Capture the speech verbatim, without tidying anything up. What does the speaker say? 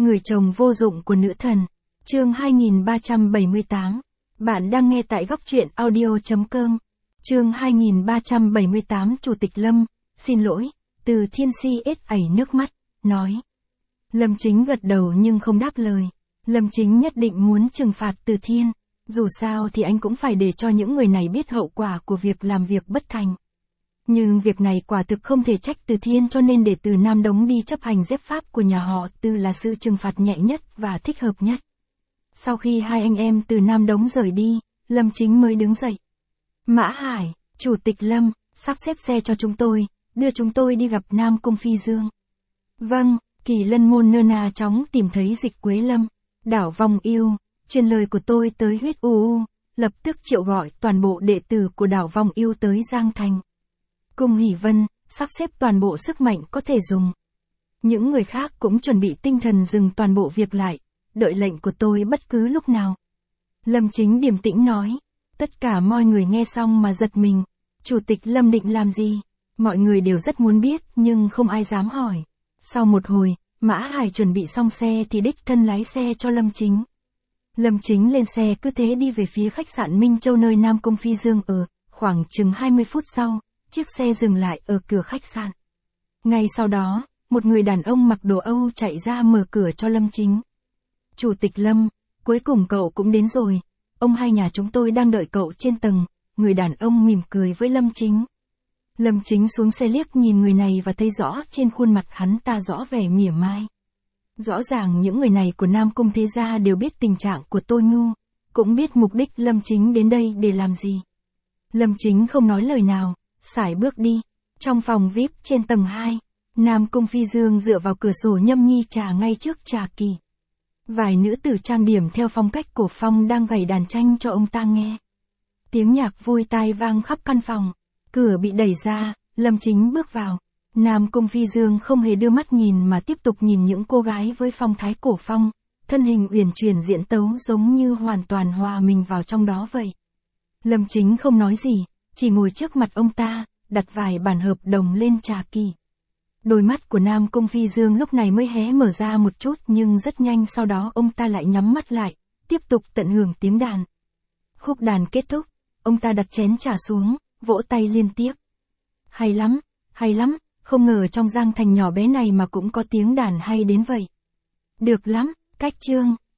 Người chồng vô dụng của nữ thần. Chương hai nghìn ba trăm bảy mươi tám. Bạn đang nghe tại góc truyện audio chấm com. Chương hai nghìn ba trăm bảy mươi tám. Chủ tịch Lâm, xin lỗi, Từ Thiên Si ết ảy nước mắt, nói. Lâm Chính gật đầu nhưng không đáp lời. Lâm Chính nhất định muốn trừng phạt Từ Thiên. Dù sao thì anh cũng phải để cho những người này biết hậu quả của việc làm việc bất thành. Nhưng việc này quả thực không thể trách Từ Thiên, cho nên để Từ Nam Đống đi chấp hành giép pháp của nhà họ Từ là sự trừng phạt nhẹ nhất và thích hợp nhất. Sau khi hai anh em Từ Nam Đống rời đi, Lâm Chính mới đứng dậy. Mã Hải, Chủ tịch Lâm, sắp xếp xe cho chúng tôi, đưa chúng tôi đi gặp Nam Cung Phi Dương. Vâng, Kỳ Lân Môn nơ na chóng tìm thấy Dịch Quế Lâm, Đảo Vong Yêu, truyền lời của tôi tới Huyết U U, lập tức triệu gọi toàn bộ đệ tử của Đảo Vong Yêu tới Giang Thành. Cung Hỷ Vân, sắp xếp toàn bộ sức mạnh có thể dùng. Những người khác cũng chuẩn bị tinh thần dừng toàn bộ việc lại, đợi lệnh của tôi bất cứ lúc nào. Lâm Chính điềm tĩnh nói. Tất cả mọi người nghe xong mà giật mình. Chủ tịch Lâm định làm gì? Mọi người đều rất muốn biết nhưng không ai dám hỏi. Sau một hồi, Mã Hải chuẩn bị xong xe thì đích thân lái xe cho Lâm Chính. Lâm Chính lên xe cứ thế đi về phía khách sạn Minh Châu nơi Nam Cung Phi Dương ở. Khoảng chừng hai mươi phút sau, chiếc xe dừng lại ở cửa khách sạn. Ngay sau đó, một người đàn ông mặc đồ Âu chạy ra mở cửa cho Lâm Chính. Chủ tịch Lâm, cuối cùng cậu cũng đến rồi. Ông hai nhà chúng tôi đang đợi cậu trên tầng. Người đàn ông mỉm cười với Lâm Chính. Lâm Chính xuống xe liếc nhìn người này và thấy rõ trên khuôn mặt hắn ta rõ vẻ mỉa mai. Rõ ràng những người này của Nam Cung thế gia đều biết tình trạng của Tô Nhu, cũng biết mục đích Lâm Chính đến đây để làm gì. Lâm Chính không nói lời nào, sải bước đi. Trong phòng vi ai pi trên tầng hai, Nam Cung Phi Dương dựa vào cửa sổ nhâm nhi trà ngay trước trà kỳ. Vài nữ tử trang điểm theo phong cách cổ phong đang gảy đàn tranh cho ông ta nghe. Tiếng nhạc vui tai vang khắp căn phòng. Cửa bị đẩy ra, Lâm Chính bước vào. Nam Cung Phi Dương không hề đưa mắt nhìn mà tiếp tục nhìn những cô gái với phong thái cổ phong, thân hình uyển chuyển diễn tấu giống như hoàn toàn hòa mình vào trong đó vậy. Lâm Chính không nói gì, chỉ ngồi trước mặt ông ta, đặt vài bản hợp đồng lên trà kỳ. Đôi mắt của Nam Cung Phi Dương lúc này mới hé mở ra một chút nhưng rất nhanh sau đó ông ta lại nhắm mắt lại, tiếp tục tận hưởng tiếng đàn. Khúc đàn kết thúc, ông ta đặt chén trà xuống, vỗ tay liên tiếp. Hay lắm, hay lắm, không ngờ trong Giang Thành nhỏ bé này mà cũng có tiếng đàn hay đến vậy. Được lắm, Cách Chương.